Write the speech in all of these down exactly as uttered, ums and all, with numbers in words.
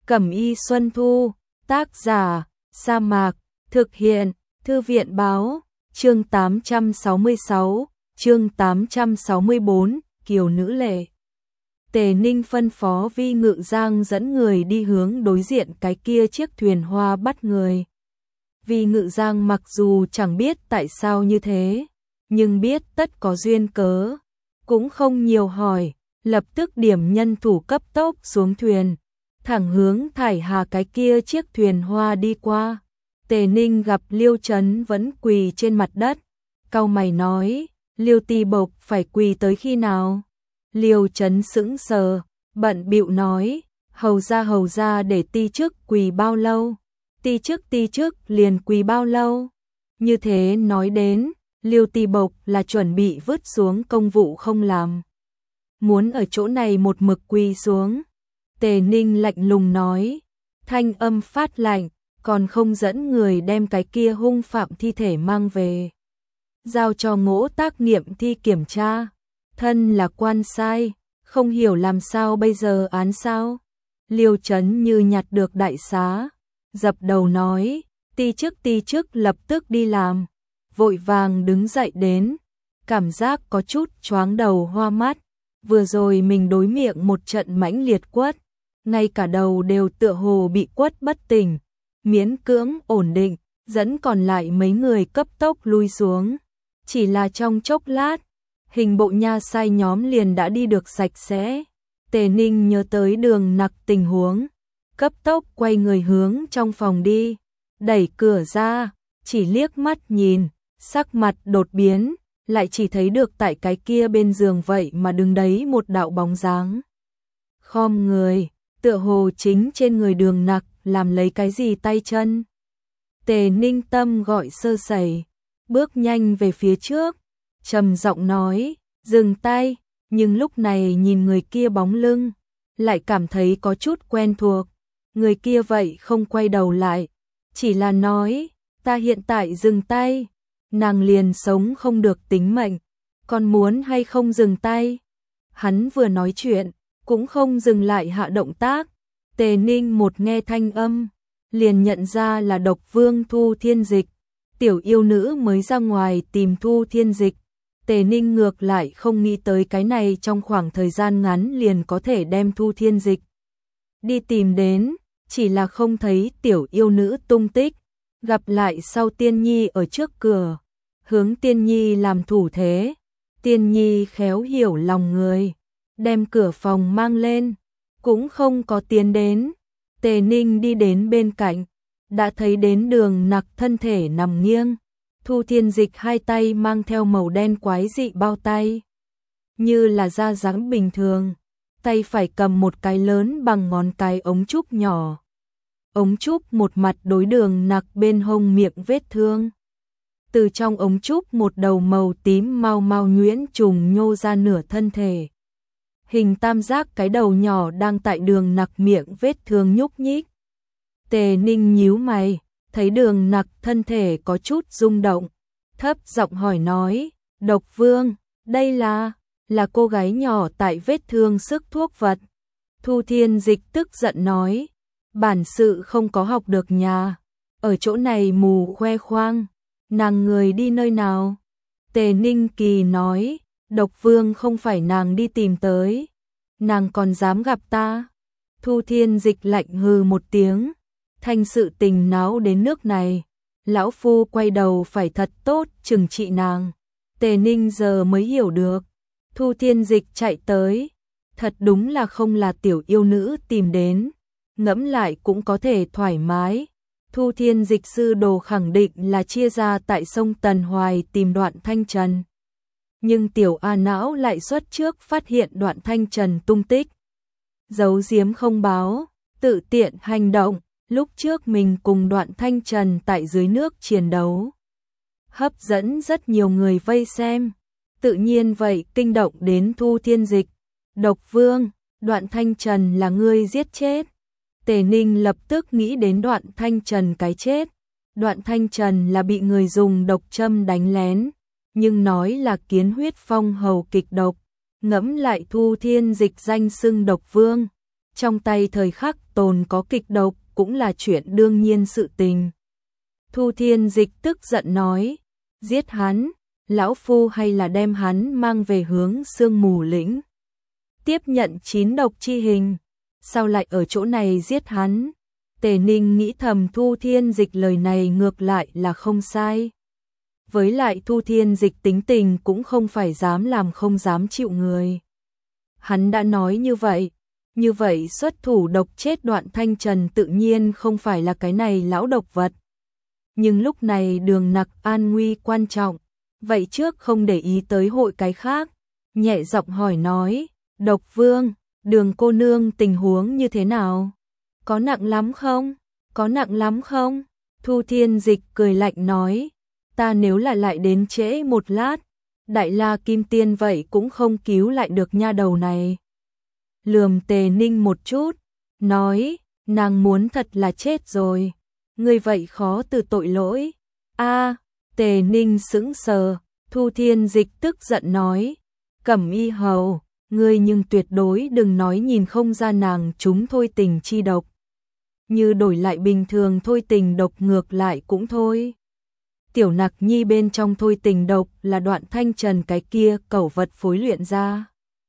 Cẩm y Xuân Thu, tác giả, Sa Mạc, thực hiện, Thư viện báo, chương tám trăm sáu mươi sáu, chương tám trăm sáu mươi bốn, Kiều Nữ Lệ. Tề Ninh phân phó Vi Ngự Giang dẫn người đi hướng đối diện cái kia chiếc thuyền hoa bắt người. Vi Ngự Giang mặc dù chẳng biết tại sao như thế, nhưng biết tất có duyên cớ, cũng không nhiều hỏi, lập tức điểm nhân thủ cấp tốc xuống thuyền, thẳng hướng Thải Hà cái kia chiếc thuyền hoa đi qua. Tề Ninh gặp Liêu Chấn vẫn quỳ trên mặt đất, cau mày nói, Liêu Ti Bộc phải quỳ tới khi nào? Liêu Chấn sững sờ, bận bịu nói, hầu ra hầu ra để ti chức quỳ bao lâu? Ti chức ti chức liền quỳ bao lâu? Như thế nói đến, Liêu Ti Bộc là chuẩn bị vứt xuống công vụ không làm, muốn ở chỗ này một mực quỳ xuống. Tề Ninh lạnh lùng nói, thanh âm phát lạnh, còn không dẫn người đem cái kia hung phạm thi thể mang về, giao cho Ngỗ Tác Niệm thi kiểm tra. Thân là quan sai, không hiểu làm sao bây giờ án sao? Liêu Chấn như nhặt được đại xá, dập đầu nói, ti chức ti chức lập tức đi làm, vội vàng đứng dậy đến, cảm giác có chút choáng đầu hoa mắt, vừa rồi mình đối miệng một trận mãnh liệt quất, ngay cả đầu đều tựa hồ bị quất bất tỉnh, miễn cưỡng ổn định, dẫn còn lại mấy người cấp tốc lui xuống, chỉ là trong chốc lát, hình bộ nha sai nhóm liền đã đi được sạch sẽ. Tề Ninh nhớ tới Đường Nặc tình huống, cấp tốc quay người hướng trong phòng đi, đẩy cửa ra, chỉ liếc mắt nhìn, sắc mặt đột biến, lại chỉ thấy được tại cái kia bên giường vậy mà đứng đấy một đạo bóng dáng. Khom người, tựa hồ chính trên người Đường Nặc làm lấy cái gì tay chân. Tề Ninh tâm gọi sơ sẩy, bước nhanh về phía trước, trầm giọng nói, dừng tay, nhưng lúc này nhìn người kia bóng lưng, lại cảm thấy có chút quen thuộc. Người kia vậy không quay đầu lại, chỉ là nói, ta hiện tại dừng tay, nàng liền sống không được tính mệnh, còn muốn hay không dừng tay? Hắn vừa nói chuyện, cũng không dừng lại hạ động tác. Tề Ninh một nghe thanh âm, liền nhận ra là Độc Vương Thu Thiên Dịch, tiểu yêu nữ mới ra ngoài tìm Thu Thiên Dịch. Tề Ninh ngược lại không nghĩ tới cái này trong khoảng thời gian ngắn liền có thể đem Thu Thiên Dịch đi tìm đến, chỉ là không thấy tiểu yêu nữ tung tích, gặp lại sau Tiên Nhi ở trước cửa, hướng Tiên Nhi làm thủ thế. Tiên Nhi khéo hiểu lòng người, đem cửa phòng mang lên, cũng không có tiến đến. Tề Ninh đi đến bên cạnh, đã thấy đến Đường Nặc thân thể nằm nghiêng, Thu Thiên Dịch hai tay mang theo màu đen quái dị bao tay, như là da dáng bình thường, tay phải cầm một cái lớn bằng ngón cái ống trúc nhỏ. Ống trúc một mặt đối Đường Nặc bên hông miệng vết thương. Từ trong ống trúc một đầu màu tím mau mau nhuyễn trùng nhô ra nửa thân thể. Hình tam giác cái đầu nhỏ đang tại Đường Nặc miệng vết thương nhúc nhích. Tề Ninh nhíu mày, thấy Đường Nặc thân thể có chút rung động, thấp giọng hỏi nói, Độc Vương, đây là, là cô gái nhỏ tại vết thương sức thuốc vật. Thu Thiên Dịch tức giận nói, bản sự không có học được nhà, ở chỗ này mù khoe khoang, nàng người đi nơi nào? Tề Ninh kỳ nói, Độc Vương không phải nàng đi tìm tới, nàng còn dám gặp ta? Thu Thiên Dịch lạnh hừ một tiếng, thành sự tình náo đến nước này, lão phu quay đầu phải thật tốt trừng trị nàng. Tề Ninh giờ mới hiểu được, Thu Thiên Dịch chạy tới, thật đúng là không là tiểu yêu nữ tìm đến, ngẫm lại cũng có thể thoải mái. Thu Thiên Dịch sư đồ khẳng định là chia ra tại sông Tần Hoài tìm Đoạn Thanh Trần. Nhưng tiểu A Não lại xuất trước phát hiện Đoạn Thanh Trần tung tích, giấu giếm không báo, tự tiện hành động. Lúc trước mình cùng Đoạn Thanh Trần tại dưới nước chiến đấu, hấp dẫn rất nhiều người vây xem, tự nhiên vậy kinh động đến Thu Thiên Dịch. Độc Vương, Đoạn Thanh Trần là ngươi giết chết. Tề Ninh lập tức nghĩ đến Đoạn Thanh Trần cái chết. Đoạn Thanh Trần là bị người dùng độc châm đánh lén, nhưng nói là kiến huyết phong hầu kịch độc, ngẫm lại Thu Thiên Dịch danh xưng Độc Vương, trong tay thời khắc tồn có kịch độc cũng là chuyện đương nhiên sự tình. Thu Thiên Dịch tức giận nói, giết hắn, lão phu hay là đem hắn mang về hướng sương mù lĩnh. Tiếp nhận chín độc chi hình, sao lại ở chỗ này giết hắn? Tề Ninh nghĩ thầm Thu Thiên Dịch lời này ngược lại là không sai. Với lại Thu Thiên Dịch tính tình cũng không phải dám làm không dám chịu người. Hắn đã nói như vậy, như vậy xuất thủ độc chết Đoạn Thanh Trần tự nhiên không phải là cái này lão độc vật. Nhưng lúc này Đường Nặc an nguy quan trọng, vậy trước không để ý tới hội cái khác, nhẹ giọng hỏi nói, Độc Vương, Đường cô nương tình huống như thế nào? Có nặng lắm không? Có nặng lắm không? Thu Thiên Dịch cười lạnh nói, ta nếu là lại đến trễ một lát, Đại La Kim Tiên vậy cũng không cứu lại được nha đầu này. Lườm Tề Ninh một chút, nói, nàng muốn thật là chết rồi, ngươi vậy khó từ tội lỗi. A, Tề Ninh sững sờ, Thu Thiên Dịch tức giận nói, Cẩm Y hầu, ngươi nhưng tuyệt đối đừng nói nhìn không ra nàng chúng thôi tình chi độc. Như đổi lại bình thường thôi tình độc ngược lại cũng thôi. Tiểu Nặc Nhi bên trong thôi tình độc là Đoạn Thanh Trần cái kia cẩu vật phối luyện ra.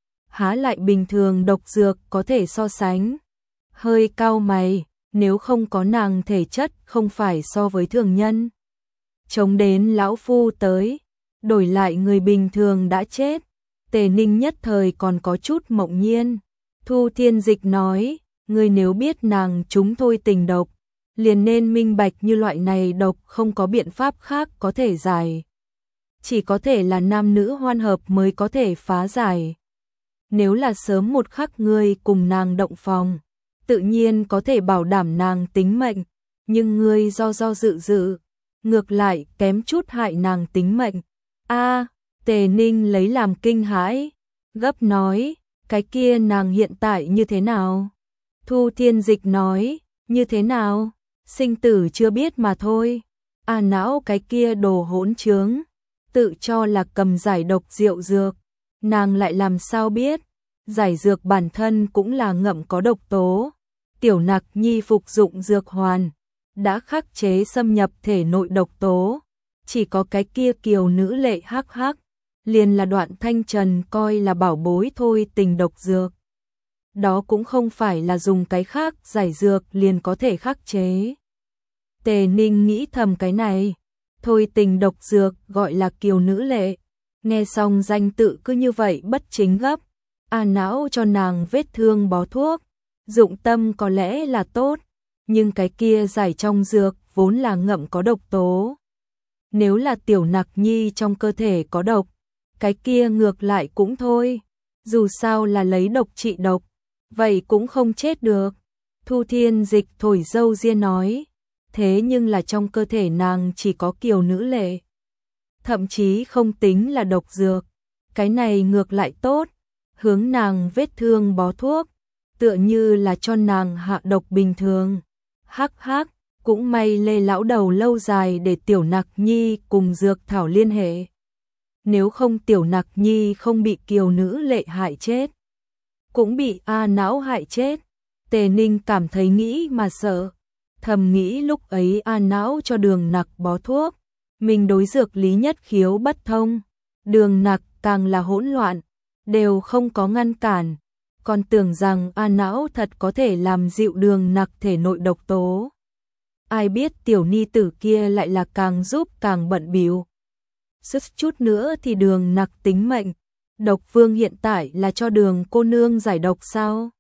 Há lại bình thường độc dược có thể so sánh. Hơi cau mày, nếu không có nàng thể chất không phải so với thường nhân. Chống đến lão phu tới, đổi lại người bình thường đã chết. Tề Ninh nhất thời còn có chút mộng nhiên. Thu Thiên Dịch nói, ngươi nếu biết nàng chúng thôi tình độc, liền nên minh bạch như loại này độc không có biện pháp khác có thể giải. Chỉ có thể là nam nữ hoan hợp mới có thể phá giải. Nếu là sớm một khắc ngươi cùng nàng động phòng, tự nhiên có thể bảo đảm nàng tính mệnh, nhưng ngươi do do dự dự, ngược lại kém chút hại nàng tính mệnh. A, Tề Ninh lấy làm kinh hãi, gấp nói, cái kia nàng hiện tại như thế nào? Thu Thiên Dịch nói, như thế nào? Sinh tử chưa biết mà thôi. À não cái kia đồ hỗn trướng, tự cho là cầm giải độc rượu dược, nàng lại làm sao biết? Giải dược bản thân cũng là ngậm có độc tố. Tiểu Nặc Nhi phục dụng dược hoàn, đã khắc chế xâm nhập thể nội độc tố. Chỉ có cái kia kiều nữ lệ hắc hắc, liền là Đoạn Thanh Trần coi là bảo bối thôi tình độc dược. Đó cũng không phải là dùng cái khác giải dược liền có thể khắc chế. Tề Ninh nghĩ thầm cái này, thôi tình độc dược gọi là kiều nữ lệ. Nghe xong danh tự cứ như vậy bất chính gấp, à não cho nàng vết thương bó thuốc, dụng tâm có lẽ là tốt, nhưng cái kia giải trong dược vốn là ngậm có độc tố. Nếu là Tiểu Nặc Nhi trong cơ thể có độc, cái kia ngược lại cũng thôi, dù sao là lấy độc trị độc, vậy cũng không chết được. Thu Thiên Dịch thổi râu ria nói, thế nhưng là trong cơ thể nàng chỉ có kiều nữ lệ, thậm chí không tính là độc dược, cái này ngược lại tốt, hướng nàng vết thương bó thuốc, tựa như là cho nàng hạ độc bình thường. Hắc hắc, cũng may Lê lão đầu lâu dài để Tiểu Nặc Nhi cùng dược thảo liên hệ. Nếu không Tiểu Nặc Nhi không bị kiều nữ lệ hại chết, cũng bị A não hại chết. Tề Ninh cảm thấy nghĩ mà sợ, thầm nghĩ lúc ấy A não cho Đường Nặc bó thuốc, mình đối dược lý nhất khiếu bất thông, Đường Nặc càng là hỗn loạn, đều không có ngăn cản, còn tưởng rằng A não thật có thể làm dịu Đường Nặc thể nội độc tố. Ai biết tiểu ni tử kia lại là càng giúp càng bận bịu. Sức chút nữa thì Đường Nặc tính mệnh. Độc Vương hiện tại là cho Đường cô nương giải độc sao?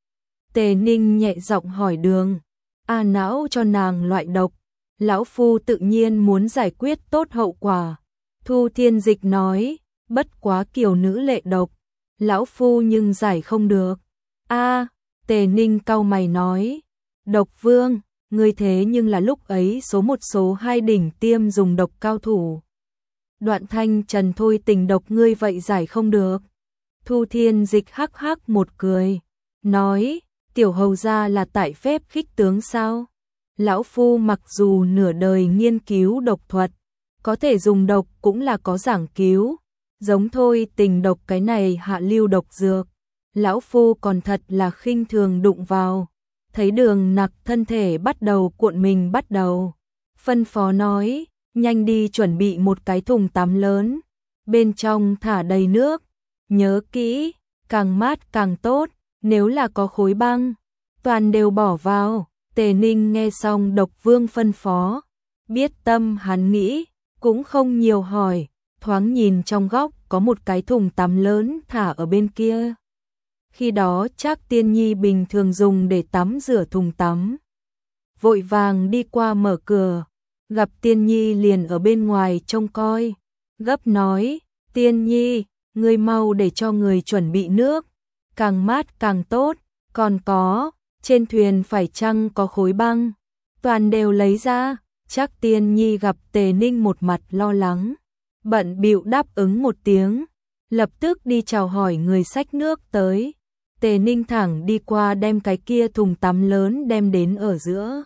Tề Ninh nhẹ giọng hỏi Đường. A não cho nàng loại độc, lão phu tự nhiên muốn giải quyết tốt hậu quả. Thu Thiên Dịch nói, bất quá kiều nữ lệ độc, lão phu nhưng giải không được. A, Tề Ninh cau mày nói, Độc Vương, ngươi thế nhưng là lúc ấy số một số hai đỉnh tiêm dùng độc cao thủ. Đoạn Thanh Trần thôi tình độc ngươi vậy giải không được. Thu Thiên Dịch hắc hắc một cười, nói, tiểu hầu gia là tại phép khích tướng sao? Lão phu mặc dù nửa đời nghiên cứu độc thuật, có thể dùng độc cũng là có giảng cứu, giống thôi tình độc cái này hạ lưu độc dược, lão phu còn thật là khinh thường đụng vào. Thấy Đường Nặc thân thể bắt đầu cuộn mình bắt đầu. Phân phó nói, nhanh đi chuẩn bị một cái thùng tắm lớn, bên trong thả đầy nước, nhớ kỹ, càng mát càng tốt, nếu là có khối băng, toàn đều bỏ vào. Tề Ninh nghe xong Độc Vương phân phó, biết tâm hắn nghĩ, cũng không nhiều hỏi, thoáng nhìn trong góc có một cái thùng tắm lớn thả ở bên kia. Khi đó chắc Tiên Nhi bình thường dùng để tắm rửa thùng tắm. Vội vàng đi qua mở cửa, gặp Tiên Nhi liền ở bên ngoài trông coi, gấp nói, Tiên Nhi, ngươi mau để cho người chuẩn bị nước, càng mát càng tốt, còn có, trên thuyền phải chăng có khối băng, toàn đều lấy ra. Chắc Tiên Nhi gặp Tề Ninh một mặt lo lắng, bận bịu đáp ứng một tiếng, lập tức đi chào hỏi người xách nước tới. Tề Ninh thẳng đi qua đem cái kia thùng tắm lớn đem đến ở giữa.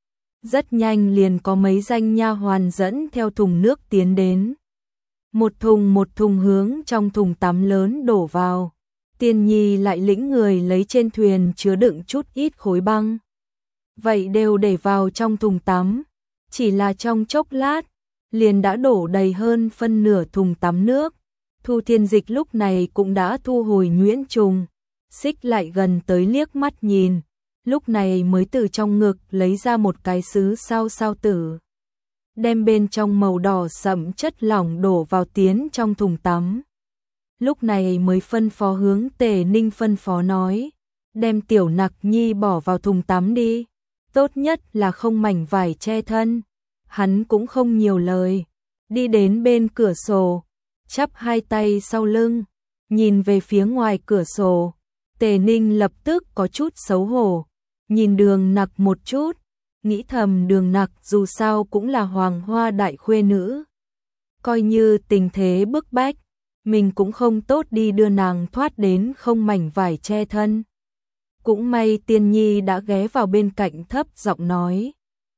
Rất nhanh liền có mấy danh nha hoàn dẫn theo thùng nước tiến đến. Một thùng một thùng hướng trong thùng tắm lớn đổ vào. Tiên Nhi lại lĩnh người lấy trên thuyền chứa đựng chút ít khối băng. Vậy đều để vào trong thùng tắm. Chỉ là trong chốc lát, liền đã đổ đầy hơn phân nửa thùng tắm nước. Thu Thiên Dịch lúc này cũng đã thu hồi nhuyễn trùng, xích lại gần tới liếc mắt nhìn, lúc này mới từ trong ngực lấy ra một cái sứ sao sao tử. Đem bên trong màu đỏ sẫm chất lỏng đổ vào tiến trong thùng tắm. Lúc này mới phân phó hướng Tề Ninh phân phó nói, đem Tiểu Nặc Nhi bỏ vào thùng tắm đi, tốt nhất là không mảnh vải che thân. Hắn cũng không nhiều lời, đi đến bên cửa sổ, chắp hai tay sau lưng, nhìn về phía ngoài cửa sổ. Tề Ninh lập tức có chút xấu hổ, nhìn Đường Nặc một chút, nghĩ thầm Đường Nặc dù sao cũng là hoàng hoa đại khuê nữ. Coi như tình thế bức bách, mình cũng không tốt đi đưa nàng thoát đến không mảnh vải che thân. Cũng may Tiên Nhi đã ghé vào bên cạnh thấp giọng nói,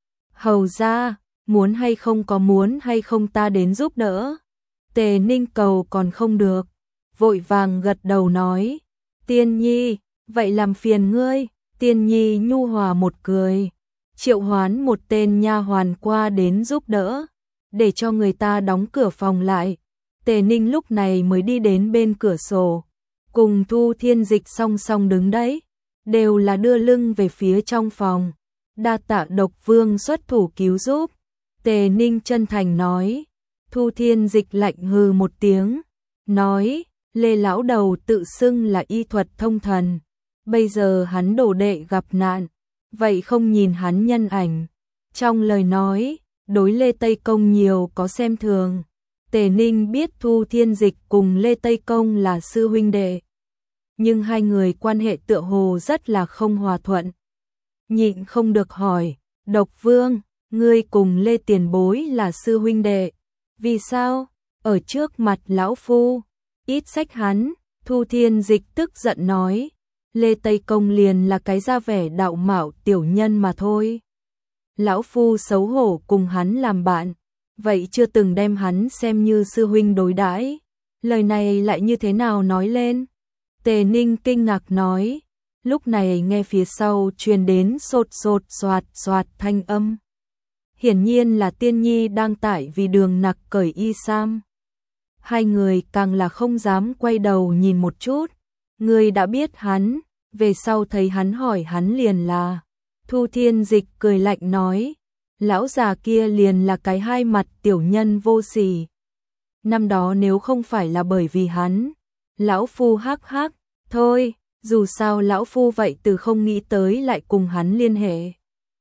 hầu ra, muốn hay không có muốn hay không ta đến giúp đỡ. Tề Ninh cầu còn không được, vội vàng gật đầu nói, Tiên Nhi, vậy làm phiền ngươi. Tiên Nhi nhu hòa một cười, triệu hoán một tên nha hoàn qua đến giúp đỡ, để cho người ta đóng cửa phòng lại. Tề Ninh lúc này mới đi đến bên cửa sổ, cùng Thu Thiên Dịch song song đứng đấy, đều là đưa lưng về phía trong phòng. Đa tạ Độc Vương xuất thủ cứu giúp. Tề Ninh chân thành nói. Thu Thiên Dịch lạnh hừ một tiếng, nói, Lê lão đầu tự xưng là y thuật thông thần, bây giờ hắn đồ đệ gặp nạn, vậy không nhìn hắn nhân ảnh. Trong lời nói, đối Lê Tây Công nhiều có xem thường. Tề Ninh biết Thu Thiên Dịch cùng Lê Tây Công là sư huynh đệ, nhưng hai người quan hệ tựa hồ rất là không hòa thuận. Nhịn không được hỏi, Độc Vương, ngươi cùng Lê tiền bối là sư huynh đệ, vì sao ở trước mặt lão phu ít sách hắn? Thu Thiên Dịch tức giận nói, Lê Tây Công liền là cái ra vẻ đạo mạo tiểu nhân mà thôi. Lão phu xấu hổ cùng hắn làm bạn, vậy chưa từng đem hắn xem như sư huynh đối đãi. Lời này lại như thế nào nói lên? Tề Ninh kinh ngạc nói, lúc này nghe phía sau truyền đến sột sột soạt soạt thanh âm. Hiển nhiên là Tiên Nhi đang tải vì Đường Nặc cởi y sam. Hai người càng là không dám quay đầu nhìn một chút. Người đã biết hắn, về sau thấy hắn hỏi hắn liền là. Thu Thiên Dịch cười lạnh nói, lão già kia liền là cái hai mặt tiểu nhân vô sỉ. Năm đó nếu không phải là bởi vì hắn, lão phu hắc hắc, thôi, dù sao lão phu vậy từ không nghĩ tới lại cùng hắn liên hệ.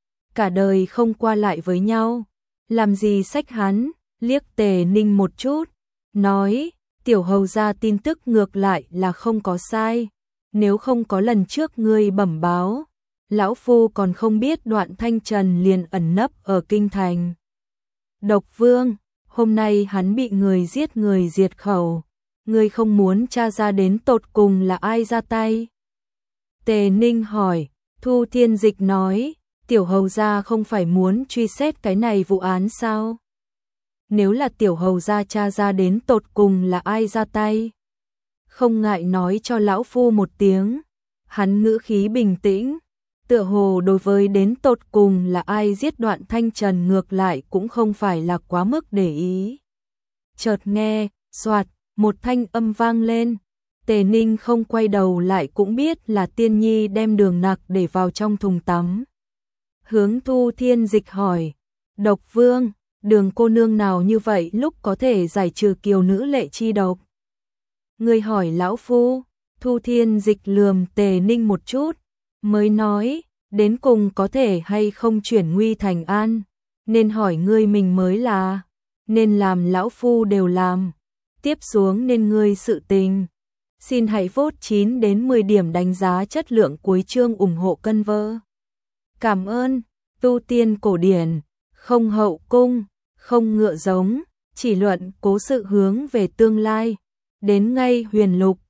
Cả đời không qua lại với nhau, làm gì xách hắn. Liếc Tề Ninh một chút, nói, tiểu hầu gia tin tức ngược lại là không có sai, nếu không có lần trước ngươi bẩm báo, lão phu còn không biết Đoạn Thanh Trần liền ẩn nấp ở kinh thành. Độc Vương, hôm nay hắn bị người giết người diệt khẩu, ngươi không muốn tra ra đến tột cùng là ai ra tay? Tề Ninh hỏi. Thu Thiên Dịch nói, tiểu hầu gia không phải muốn truy xét cái này vụ án sao? Nếu là tiểu hầu gia tra ra đến tột cùng là ai ra tay, không ngại nói cho lão phu một tiếng. Hắn ngữ khí bình tĩnh, tựa hồ đối với đến tột cùng là ai giết Đoạn Thanh Trần ngược lại cũng không phải là quá mức để ý. Chợt nghe, soạt, một thanh âm vang lên. Tề Ninh không quay đầu lại cũng biết là Tiên Nhi đem đường nặc để vào trong thùng tắm. Hướng Thu Thiên Dịch hỏi, Độc Vương, Đường cô nương nào như vậy lúc có thể giải trừ kiều nữ lệ chi độc? Người hỏi lão phu. Thu Thiên Dịch lườm Tề Ninh một chút, mới nói, đến cùng có thể hay không chuyển nguy thành an, nên hỏi ngươi mình mới là, nên làm lão phu đều làm, tiếp xuống nên ngươi sự tình. Xin hãy vote chín đến mười điểm đánh giá chất lượng cuối chương ủng hộ cân vơ. Cảm ơn. Tu tiên cổ điển, không hậu cung, không ngựa giống, chỉ luận cố sự hướng về tương lai. Đến ngay huyền lục,